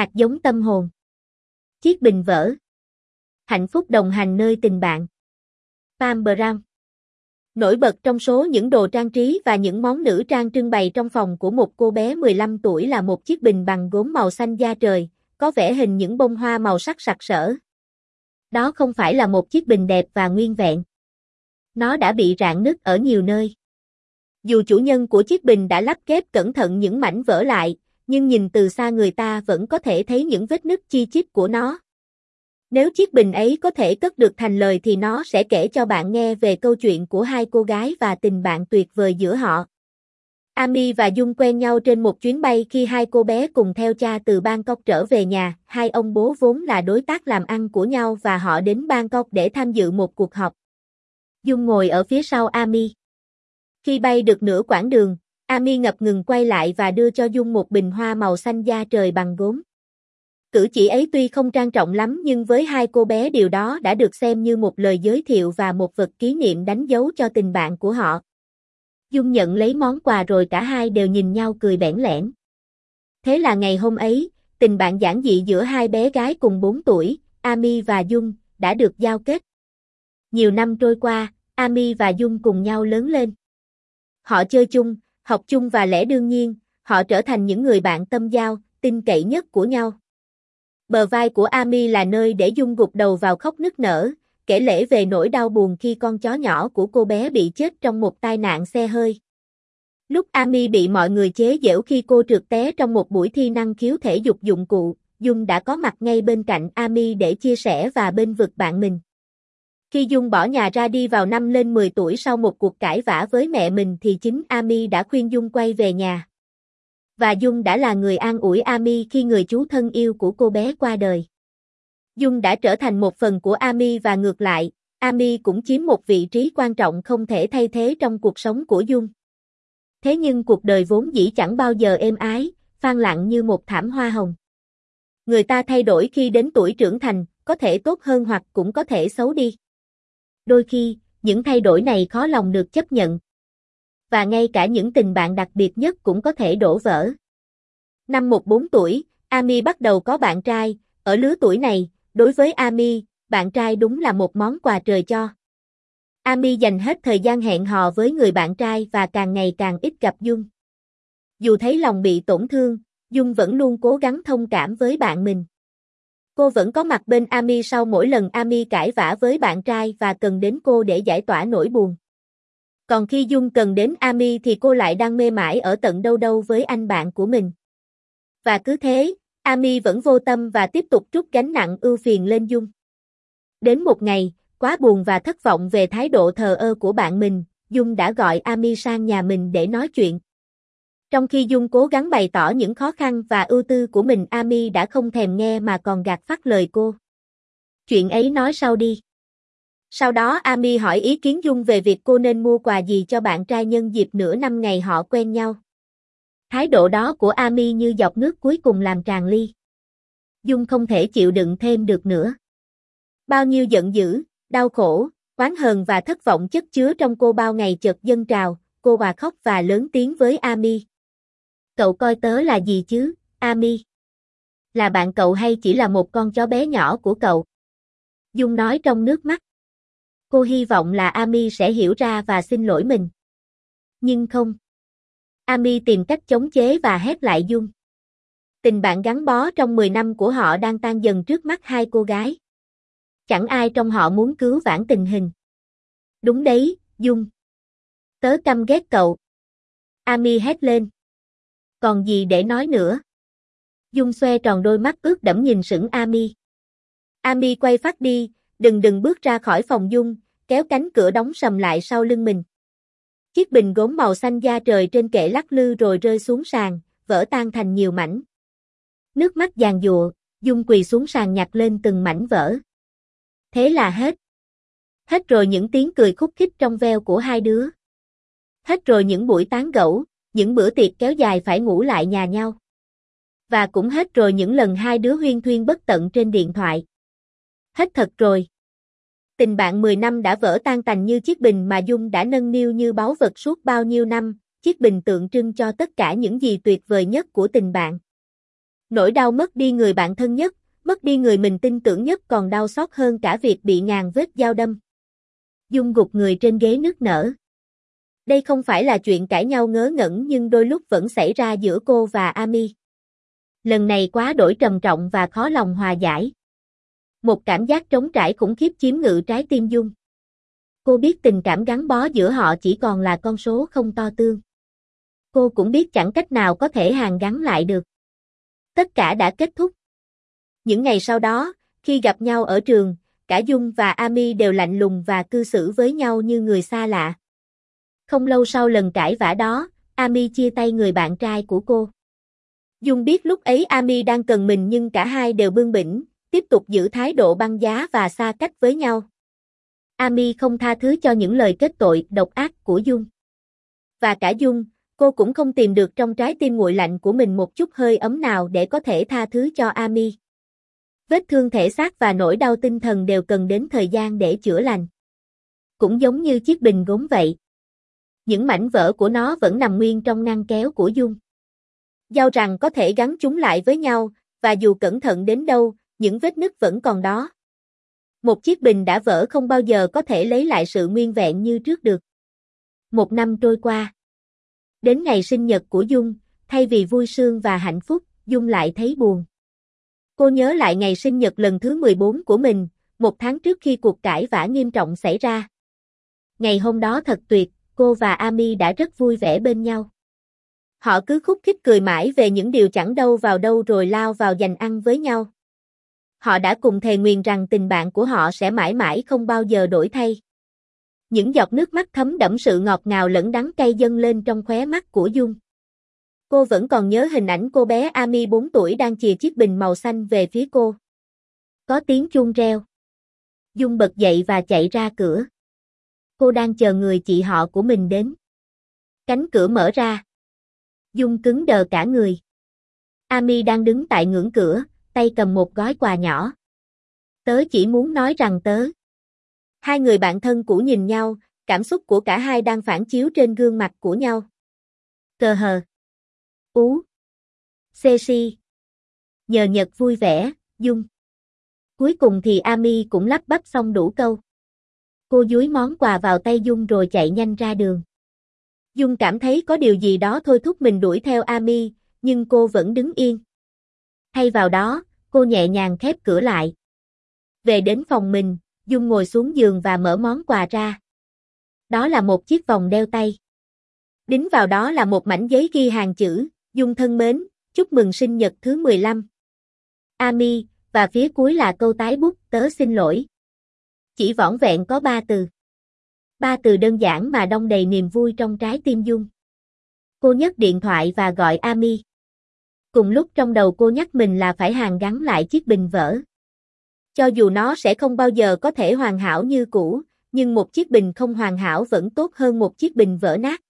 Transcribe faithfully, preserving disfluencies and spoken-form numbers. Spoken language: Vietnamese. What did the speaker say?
Hạt giống tâm hồn. Chiếc bình vỡ. Hạnh phúc đồng hành nơi tình bạn. Pam Brown. Nổi bật trong số những đồ trang trí và những món nữ trang trưng bày trong phòng của một cô bé mười lăm tuổi là một chiếc bình bằng gốm màu xanh da trời, có vẽ hình những bông hoa màu sắc sặc sỡ. Đó không phải là một chiếc bình đẹp và nguyên vẹn. Nó đã bị rạn nứt ở nhiều nơi. Dù chủ nhân của chiếc bình đã lắp ghép cẩn thận những mảnh vỡ lại, nhưng nhìn từ xa người ta vẫn có thể thấy những vết nứt chi chít của nó. Nếu chiếc bình ấy có thể cất được thành lời thì nó sẽ kể cho bạn nghe về câu chuyện của hai cô gái và tình bạn tuyệt vời giữa họ. Amy và Dung quen nhau trên một chuyến bay khi hai cô bé cùng theo cha từ Bangkok trở về nhà. Hai ông bố vốn là đối tác làm ăn của nhau và họ đến Bangkok để tham dự một cuộc họp. Dung ngồi ở phía sau Amy. Khi bay được nửa quãng đường, Amy ngập ngừng quay lại và đưa cho Dung một bình hoa màu xanh da trời bằng gốm. Cử chỉ ấy tuy không trang trọng lắm nhưng với hai cô bé điều đó đã được xem như một lời giới thiệu và một vật kỷ niệm đánh dấu cho tình bạn của họ. Dung nhận lấy món quà rồi cả hai đều nhìn nhau cười bẽn lẽn. Thế là ngày hôm ấy, tình bạn giản dị giữa hai bé gái cùng bốn tuổi, Amy và Dung, đã được giao kết. Nhiều năm trôi qua, Amy và Dung cùng nhau lớn lên. Họ chơi chung, học chung và lẽ đương nhiên, họ trở thành những người bạn tâm giao, tin cậy nhất của nhau. Bờ vai của Amy là nơi để Dung gục đầu vào khóc nức nở, kể lể về nỗi đau buồn khi con chó nhỏ của cô bé bị chết trong một tai nạn xe hơi. Lúc Amy bị mọi người chế giễu khi cô trượt té trong một buổi thi năng khiếu thể dục dụng cụ, Dung đã có mặt ngay bên cạnh Amy để chia sẻ và bênh vực bạn mình. Khi Dung bỏ nhà ra đi vào năm lên mười tuổi sau một cuộc cãi vã với mẹ mình thì chính Amy đã khuyên Dung quay về nhà. Và Dung đã là người an ủi Amy khi người chú thân yêu của cô bé qua đời. Dung đã trở thành một phần của Amy và ngược lại, Amy cũng chiếm một vị trí quan trọng không thể thay thế trong cuộc sống của Dung. Thế nhưng cuộc đời vốn dĩ chẳng bao giờ êm ái, phang lặng như một thảm hoa hồng. Người ta thay đổi khi đến tuổi trưởng thành, có thể tốt hơn hoặc cũng có thể xấu đi. Đôi khi, những thay đổi này khó lòng được chấp nhận. Và ngay cả những tình bạn đặc biệt nhất cũng có thể đổ vỡ. Năm mười bốn tuổi, Amy bắt đầu có bạn trai, ở lứa tuổi này, đối với Amy, bạn trai đúng là một món quà trời cho. Amy dành hết thời gian hẹn hò với người bạn trai và càng ngày càng ít gặp Dung. Dù thấy lòng bị tổn thương, Dung vẫn luôn cố gắng thông cảm với bạn mình. Cô vẫn có mặt bên Amy sau mỗi lần Amy cãi vã với bạn trai và cần đến cô để giải tỏa nỗi buồn. Còn khi Dung cần đến Amy thì cô lại đang mê mải ở tận đâu đâu với anh bạn của mình. Và cứ thế, Amy vẫn vô tâm và tiếp tục trút gánh nặng ưu phiền lên Dung. Đến một ngày, quá buồn và thất vọng về thái độ thờ ơ của bạn mình, Dung đã gọi Amy sang nhà mình để nói chuyện. Trong khi Dung cố gắng bày tỏ những khó khăn và ưu tư của mình, Amy đã không thèm nghe mà còn gạt phắt lời cô. Chuyện ấy nói sau đi. Sau đó Amy hỏi ý kiến Dung về việc cô nên mua quà gì cho bạn trai nhân dịp nửa năm ngày họ quen nhau. Thái độ đó của Amy như giọt nước cuối cùng làm tràn ly. Dung không thể chịu đựng thêm được nữa. Bao nhiêu giận dữ, đau khổ, oán hờn và thất vọng chất chứa trong cô bao ngày chợt dâng trào, cô hòa khóc và lớn tiếng với Amy. Cậu coi tớ là gì chứ, Amy? Là bạn cậu hay chỉ là một con chó bé nhỏ của cậu? Dung nói trong nước mắt. Cô hy vọng là Amy sẽ hiểu ra và xin lỗi mình. Nhưng không. Amy tìm cách chống chế và hét lại Dung. Tình bạn gắn bó trong mười năm của họ đang tan dần trước mắt hai cô gái. Chẳng ai trong họ muốn cứu vãn tình hình. Đúng đấy, Dung. Tớ căm ghét cậu. Amy hét lên. Còn gì để nói nữa? Dung xoe tròn đôi mắt ướt đẫm nhìn sững Amy. Amy quay phát đi, đừng đừng bước ra khỏi phòng Dung, kéo cánh cửa đóng sầm lại sau lưng mình. Chiếc bình gốm màu xanh da trời trên kệ lắc lư rồi rơi xuống sàn, vỡ tan thành nhiều mảnh. Nước mắt giàn giụa, Dung quỳ xuống sàn nhặt lên từng mảnh vỡ. Thế là hết. Hết rồi những tiếng cười khúc khích trong veo của hai đứa. Hết rồi những buổi tán gẫu, những bữa tiệc kéo dài phải ngủ lại nhà nhau. Và cũng hết rồi những lần hai đứa huyên thuyên bất tận trên điện thoại. Hết thật rồi. Tình bạn mười năm đã vỡ tan tành như chiếc bình mà Dung đã nâng niu như báu vật suốt bao nhiêu năm, chiếc bình tượng trưng cho tất cả những gì tuyệt vời nhất của tình bạn. Nỗi đau mất đi người bạn thân nhất, mất đi người mình tin tưởng nhất còn đau xót hơn cả việc bị ngàn vết dao đâm. Dung gục người trên ghế nức nở. Đây không phải là chuyện cãi nhau ngớ ngẩn nhưng đôi lúc vẫn xảy ra giữa cô và Amy. Lần này quá đổi trầm trọng và khó lòng hòa giải. Một cảm giác trống trải khủng khiếp chiếm ngự trái tim Dung. Cô biết tình cảm gắn bó giữa họ chỉ còn là con số không to tương. Cô cũng biết chẳng cách nào có thể hàn gắn lại được. Tất cả đã kết thúc. Những ngày sau đó, khi gặp nhau ở trường, cả Dung và Amy đều lạnh lùng và cư xử với nhau như người xa lạ. Không lâu sau lần cãi vã đó, Amy chia tay người bạn trai của cô. Dung biết lúc ấy Amy đang cần mình nhưng cả hai đều bướng bỉnh, tiếp tục giữ thái độ băng giá và xa cách với nhau. Amy không tha thứ cho những lời kết tội độc ác của Dung. Và cả Dung, cô cũng không tìm được trong trái tim nguội lạnh của mình một chút hơi ấm nào để có thể tha thứ cho Amy. Vết thương thể xác và nỗi đau tinh thần đều cần đến thời gian để chữa lành. Cũng giống như chiếc bình gốm vậy. Những mảnh vỡ của nó vẫn nằm nguyên trong ngăn kéo của Dung. Dao rằng có thể gắn chúng lại với nhau, và dù cẩn thận đến đâu, những vết nứt vẫn còn đó. Một chiếc bình đã vỡ không bao giờ có thể lấy lại sự nguyên vẹn như trước được. Một năm trôi qua. Đến ngày sinh nhật của Dung, thay vì vui sướng và hạnh phúc, Dung lại thấy buồn. Cô nhớ lại ngày sinh nhật lần thứ mười bốn của mình, một tháng trước khi cuộc cãi vã nghiêm trọng xảy ra. Ngày hôm đó thật tuyệt, cô và Amy đã rất vui vẻ bên nhau. Họ cứ khúc khích cười mãi về những điều chẳng đâu vào đâu rồi lao vào giành ăn với nhau. Họ đã cùng thề nguyền rằng tình bạn của họ sẽ mãi mãi không bao giờ đổi thay. Những giọt nước mắt thấm đẫm sự ngọt ngào lẫn đắng cay dâng lên trong khóe mắt của Dung. Cô vẫn còn nhớ hình ảnh cô bé Amy bốn tuổi đang chìa chiếc bình màu xanh về phía cô. Có tiếng chuông reo. Dung bật dậy và chạy ra cửa. Cô đang chờ người chị họ của mình đến. Cánh cửa mở ra. Dung cứng đờ cả người. Amy đang đứng tại ngưỡng cửa, tay cầm một gói quà nhỏ. Tớ chỉ muốn nói rằng tớ. Hai người bạn thân cũ nhìn nhau, cảm xúc của cả hai đang phản chiếu trên gương mặt của nhau. Cờ hờ. Ú. Xê xi. Nhờ nhật vui vẻ, Dung. Cuối cùng thì Amy cũng lắp bắp xong đủ câu. Cô dúi món quà vào tay Dung rồi chạy nhanh ra đường. Dung cảm thấy có điều gì đó thôi thúc mình đuổi theo Amy, nhưng cô vẫn đứng yên. Thay vào đó, cô nhẹ nhàng khép cửa lại. Về đến phòng mình, Dung ngồi xuống giường và mở món quà ra. Đó là một chiếc vòng đeo tay. Đính vào đó là một mảnh giấy ghi hàng chữ, Dung thân mến, chúc mừng sinh nhật thứ mười lăm. Amy, và phía cuối là câu tái bút, tớ xin lỗi. Chỉ vỏn vẹn có ba từ. Ba từ đơn giản mà đong đầy niềm vui trong trái tim Dung. Cô nhấc điện thoại và gọi Amy. Cùng lúc trong đầu cô nhắc mình là phải hàn gắn lại chiếc bình vỡ. Cho dù nó sẽ không bao giờ có thể hoàn hảo như cũ, nhưng một chiếc bình không hoàn hảo vẫn tốt hơn một chiếc bình vỡ nát.